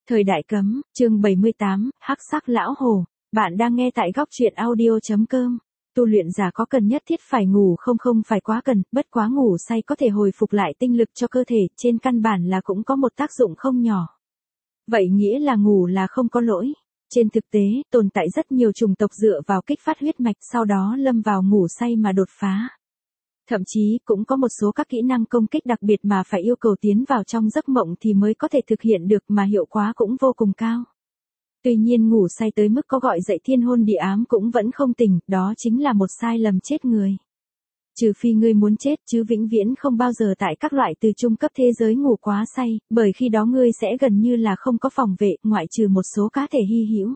Thời đại cấm, chương 78, Hắc sắc lão hồ. Bạn đang nghe tại góc truyện audio.com. Tu luyện giả có cần nhất thiết phải ngủ không phải quá cần, bất quá ngủ say có thể hồi phục lại tinh lực cho cơ thể, trên căn bản là cũng có một tác dụng không nhỏ. Vậy nghĩa là ngủ là không có lỗi. Trên thực tế, tồn tại rất nhiều chủng tộc dựa vào kích phát huyết mạch sau đó lâm vào ngủ say mà đột phá. Thậm chí cũng có một số các kỹ năng công kích đặc biệt mà phải yêu cầu tiến vào trong giấc mộng thì mới có thể thực hiện được mà hiệu quả cũng vô cùng cao. Tuy nhiên ngủ say tới mức có gọi dậy thiên hôn địa ám cũng vẫn không tỉnh, đó chính là một sai lầm chết người. Trừ phi ngươi muốn chết chứ vĩnh viễn không bao giờ tại các loại từ trung cấp thế giới ngủ quá say, bởi khi đó ngươi sẽ gần như là không có phòng vệ, ngoại trừ một số cá thể hy hữu.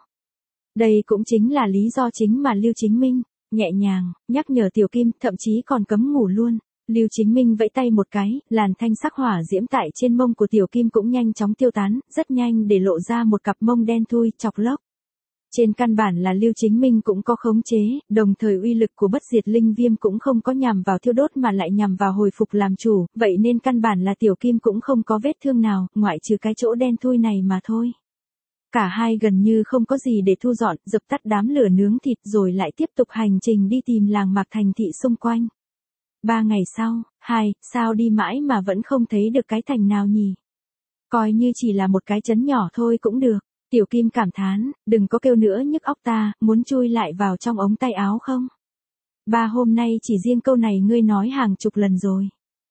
Đây cũng chính là lý do chính mà Lưu Chính Minh nhẹ nhàng nhắc nhở Tiểu Kim, thậm chí còn cấm ngủ luôn. Lưu Chính Minh vẫy tay một cái, làn thanh sắc hỏa diễm tại trên mông của Tiểu Kim cũng nhanh chóng tiêu tán, rất nhanh để lộ ra một cặp mông đen thui, chọc lốc. Trên căn bản là Lưu Chính Minh cũng có khống chế, đồng thời uy lực của bất diệt linh viêm cũng không có nhằm vào thiêu đốt mà lại nhằm vào hồi phục làm chủ, vậy nên căn bản là Tiểu Kim cũng không có vết thương nào, ngoại trừ cái chỗ đen thui này mà thôi. Cả hai gần như không có gì để thu dọn, dập tắt đám lửa nướng thịt rồi lại tiếp tục hành trình đi tìm làng mạc thành thị xung quanh. 3 ngày sau, sao đi mãi mà vẫn không thấy được cái thành nào nhỉ? Coi như chỉ là một cái trấn nhỏ thôi cũng được. Tiểu Kim cảm thán, đừng có kêu nữa nhức óc ta, muốn chui lại vào trong ống tay áo không? Ba hôm nay chỉ riêng câu này ngươi nói hàng chục lần rồi.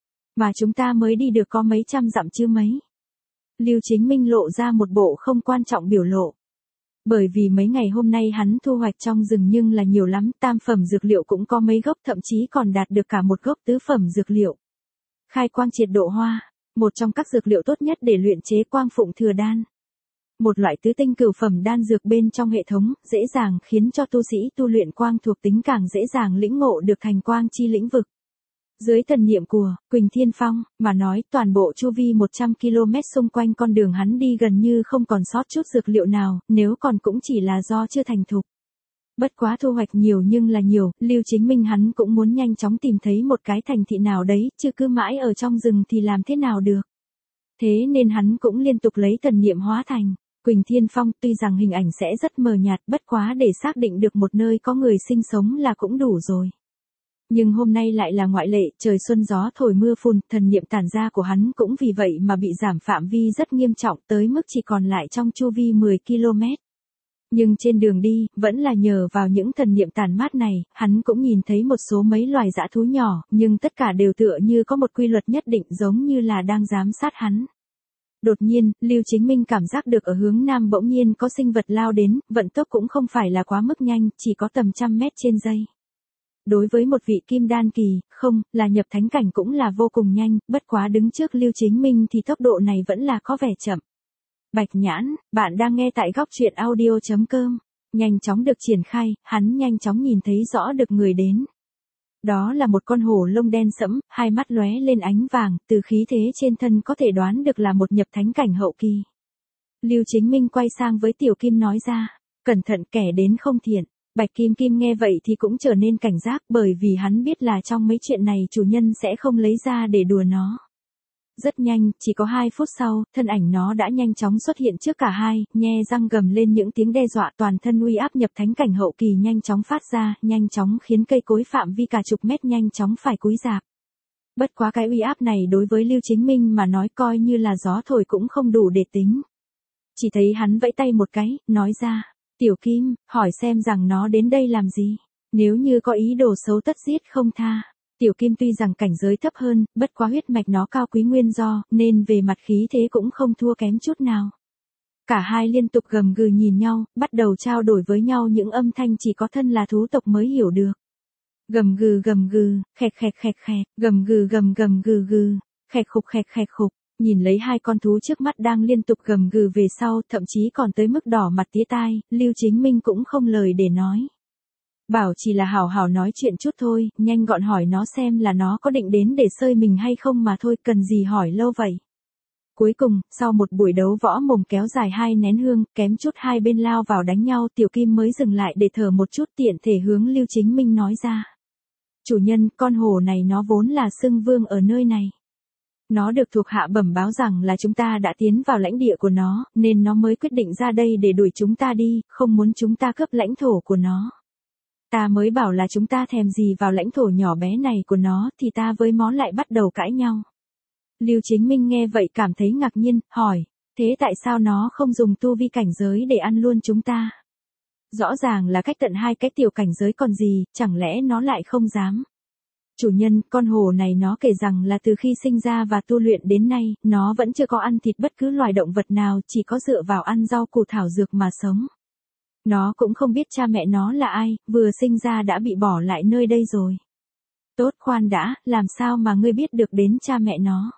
Mà chúng ta mới đi được có mấy trăm dặm chứ mấy. Lưu Chính Minh lộ ra một bộ không quan trọng biểu lộ. Bởi vì mấy ngày hôm nay hắn thu hoạch trong rừng nhưng là nhiều lắm, tam phẩm dược liệu cũng có mấy gốc, thậm chí còn đạt được cả một gốc tứ phẩm dược liệu. Khai quang triệt độ hoa, một trong các dược liệu tốt nhất để luyện chế quang phụng thừa đan. Một loại tứ tinh cửu phẩm đan dược bên trong hệ thống, dễ dàng khiến cho tu sĩ tu luyện quang thuộc tính càng dễ dàng lĩnh ngộ được thành quang chi lĩnh vực. Dưới thần niệm của Quỳnh Thiên Phong mà nói, toàn bộ chu vi 100 km xung quanh con đường hắn đi gần như không còn sót chút dược liệu nào, nếu còn cũng chỉ là do chưa thành thục. Bất quá thu hoạch nhiều nhưng là nhiều, Lưu Chính Minh hắn cũng muốn nhanh chóng tìm thấy một cái thành thị nào đấy, chứ cứ mãi ở trong rừng thì làm thế nào được. Thế nên hắn cũng liên tục lấy thần niệm hóa thành Quỳnh Thiên Phong, tuy rằng hình ảnh sẽ rất mờ nhạt, bất quá để xác định được một nơi có người sinh sống là cũng đủ rồi. Nhưng hôm nay lại là ngoại lệ, trời xuân gió thổi mưa phùn, thần niệm tản ra của hắn cũng vì vậy mà bị giảm phạm vi rất nghiêm trọng tới mức chỉ còn lại trong chu vi 10 km. Nhưng trên đường đi, vẫn là nhờ vào những thần niệm tản mát này, hắn cũng nhìn thấy một số mấy loài dã thú nhỏ, nhưng tất cả đều tựa như có một quy luật nhất định giống như là đang giám sát hắn. Đột nhiên, Lưu Chính Minh cảm giác được ở hướng nam bỗng nhiên có sinh vật lao đến, vận tốc cũng không phải là quá mức nhanh, chỉ có tầm 100 mét trên giây. Đối với một vị kim đan kỳ, không, là nhập thánh cảnh cũng là vô cùng nhanh, bất quá đứng trước Lưu Chính Minh thì tốc độ này vẫn là có vẻ chậm. Bạch Nhãn, bạn đang nghe tại góc truyện audio.com. Nhanh chóng được triển khai, hắn nhanh chóng nhìn thấy rõ được người đến. Đó là một con hổ lông đen sẫm, hai mắt lóe lên ánh vàng, từ khí thế trên thân có thể đoán được là một nhập thánh cảnh hậu kỳ. Lưu Chính Minh quay sang với Tiểu Kim nói ra, cẩn thận kẻ đến không thiện. Bạch Kim Kim nghe vậy thì cũng trở nên cảnh giác, bởi vì hắn biết là trong mấy chuyện này chủ nhân sẽ không lấy ra để đùa nó. Rất nhanh, chỉ có 2 phút sau, thân ảnh nó đã nhanh chóng xuất hiện trước cả hai, nhe răng gầm lên những tiếng đe dọa, toàn thân uy áp nhập thánh cảnh hậu kỳ nhanh chóng phát ra, nhanh chóng khiến cây cối phạm vi cả chục mét nhanh chóng phải cúi rạp. Bất quá cái uy áp này đối với Lưu Chính Minh mà nói coi như là gió thổi cũng không đủ để tính. Chỉ thấy hắn vẫy tay một cái, nói ra, Tiểu Kim, hỏi xem rằng nó đến đây làm gì, nếu như có ý đồ xấu tất giết không tha. Tiểu Kim tuy rằng cảnh giới thấp hơn, bất quá huyết mạch nó cao quý nguyên do, nên về mặt khí thế cũng không thua kém chút nào. Cả hai liên tục gầm gừ nhìn nhau, bắt đầu trao đổi với nhau những âm thanh chỉ có thân là thú tộc mới hiểu được. Gầm gừ, khẹt khẹt, gầm gừ gừ, khẹt khục. Nhìn lấy hai con thú trước mắt đang liên tục gầm gừ về sau, thậm chí còn tới mức đỏ mặt tía tai, Lưu Chính Minh cũng không lời để nói. Bảo chỉ là hảo hảo nói chuyện chút thôi, nhanh gọn hỏi nó xem là nó có định đến để sơi mình hay không mà thôi, cần gì hỏi lâu vậy. Cuối cùng, sau một buổi đấu võ mồm kéo dài 2 nén hương, kém chút hai bên lao vào đánh nhau, Tiểu Kim mới dừng lại để thở một chút, tiện thể hướng Lưu Chính Minh nói ra. Chủ nhân, con hổ này nó vốn là xưng vương ở nơi này. Nó được thuộc hạ bẩm báo rằng là chúng ta đã tiến vào lãnh địa của nó, nên nó mới quyết định ra đây để đuổi chúng ta đi, không muốn chúng ta cướp lãnh thổ của nó. Ta mới bảo là chúng ta thèm gì vào lãnh thổ nhỏ bé này của nó thì ta với mó lại bắt đầu cãi nhau. Lưu Chính Minh nghe vậy cảm thấy ngạc nhiên, hỏi, thế tại sao nó không dùng tu vi cảnh giới để ăn luôn chúng ta? Rõ ràng là cách tận 2 cái tiểu cảnh giới còn gì, chẳng lẽ nó lại không dám? Chủ nhân, con hổ này nó kể rằng là từ khi sinh ra và tu luyện đến nay, nó vẫn chưa có ăn thịt bất cứ loài động vật nào, chỉ có dựa vào ăn rau củ thảo dược mà sống. Nó cũng không biết cha mẹ nó là ai, vừa sinh ra đã bị bỏ lại nơi đây rồi. Tốt, khoan đã, làm sao mà ngươi biết được đến cha mẹ nó?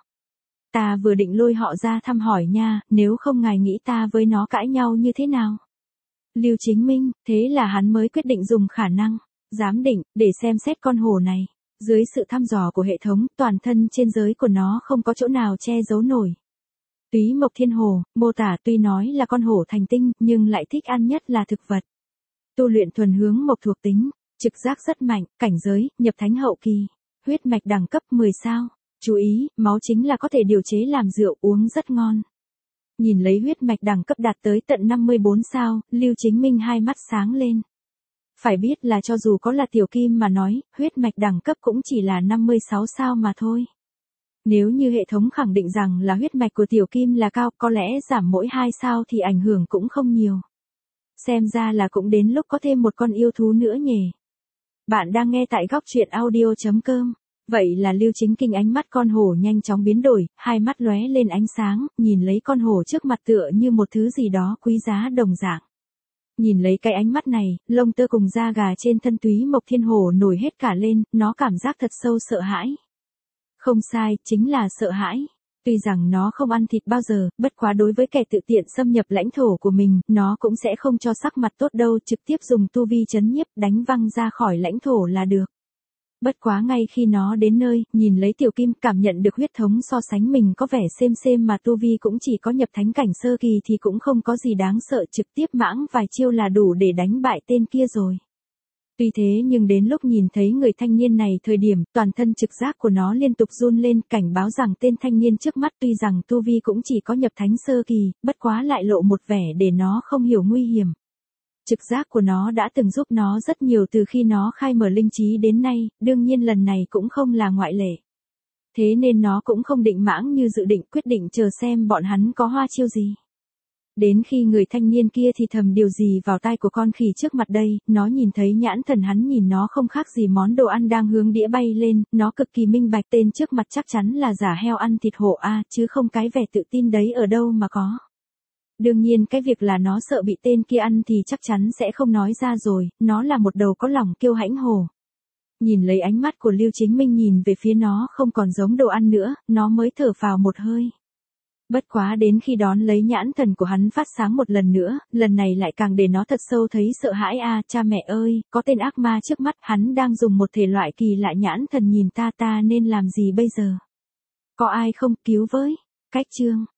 Ta vừa định lôi họ ra thăm hỏi nha, nếu không ngài nghĩ ta với nó cãi nhau như thế nào? Lưu Chính Minh, thế là hắn mới quyết định dùng khả năng giám định để xem xét con hổ này. Dưới sự thăm dò của hệ thống, toàn thân trên giới của nó không có chỗ nào che giấu nổi. Túy Mộc Thiên Hổ, mô tả tuy nói là con hổ thành tinh, nhưng lại thích ăn nhất là thực vật. Tu luyện thuần hướng mộc thuộc tính, trực giác rất mạnh, cảnh giới, nhập thánh hậu kỳ, huyết mạch đẳng cấp 10 sao. Chú ý, máu chính là có thể điều chế làm rượu uống rất ngon. Nhìn lấy huyết mạch đẳng cấp đạt tới tận 54 sao, Lưu Chính Minh hai mắt sáng lên. Phải biết là cho dù có là tiểu kim mà nói, huyết mạch đẳng cấp cũng chỉ là 56 sao mà thôi. Nếu như hệ thống khẳng định rằng là huyết mạch của tiểu kim là cao, có lẽ giảm mỗi 2 sao thì ảnh hưởng cũng không nhiều. Xem ra là cũng đến lúc có thêm một con yêu thú nữa nhỉ. Bạn đang nghe tại góc truyện audio.com. Vậy là Lưu Chính Kinh ánh mắt con hổ nhanh chóng biến đổi, hai mắt lóe lên ánh sáng, nhìn lấy con hổ trước mặt tựa như một thứ gì đó quý giá đồng dạng. Nhìn lấy cái ánh mắt này, lông tơ cùng da gà trên thân Túy Mộc Thiên Hổ nổi hết cả lên, nó cảm giác thật sâu sợ hãi. Không sai, chính là sợ hãi. Tuy rằng nó không ăn thịt bao giờ, bất quá đối với kẻ tự tiện xâm nhập lãnh thổ của mình, nó cũng sẽ không cho sắc mặt tốt đâu, trực tiếp dùng tu vi trấn nhiếp đánh văng ra khỏi lãnh thổ là được. Bất quá ngay khi nó đến nơi, nhìn lấy tiểu kim cảm nhận được huyết thống so sánh mình có vẻ xem mà tu vi cũng chỉ có nhập thánh cảnh sơ kỳ thì cũng không có gì đáng sợ, trực tiếp mãng vài chiêu là đủ để đánh bại tên kia rồi. Tuy thế nhưng đến lúc nhìn thấy người thanh niên này thời điểm toàn thân trực giác của nó liên tục run lên, cảnh báo rằng tên thanh niên trước mắt tuy rằng tu vi cũng chỉ có nhập thánh sơ kỳ, bất quá lại lộ một vẻ để nó không hiểu nguy hiểm. Trực giác của nó đã từng giúp nó rất nhiều từ khi nó khai mở linh trí đến nay, đương nhiên lần này cũng không là ngoại lệ. Thế nên nó cũng không định mãng như dự định, quyết định chờ xem bọn hắn có hoa chiêu gì. Đến khi người thanh niên kia thì thầm điều gì vào tai của con khỉ trước mặt đây, nó nhìn thấy nhãn thần hắn nhìn nó không khác gì món đồ ăn đang hướng đĩa bay lên, nó cực kỳ minh bạch tên trước mặt chắc chắn là giả heo ăn thịt hổ a, chứ không cái vẻ tự tin đấy ở đâu mà có. Đương nhiên cái việc là nó sợ bị tên kia ăn thì chắc chắn sẽ không nói ra rồi, nó là một đầu có lòng kiêu hãnh hổ. Nhìn lấy ánh mắt của Lưu Chính Minh nhìn về phía nó không còn giống đồ ăn nữa, nó mới thở phào một hơi. Bất quá đến khi đón lấy nhãn thần của hắn phát sáng một lần nữa, lần này lại càng để nó thật sâu thấy sợ hãi a, cha mẹ ơi, có tên ác ma trước mắt, hắn đang dùng một thể loại kỳ lạ nhãn thần nhìn ta nên làm gì bây giờ? Có ai không, cứu với? Cách chương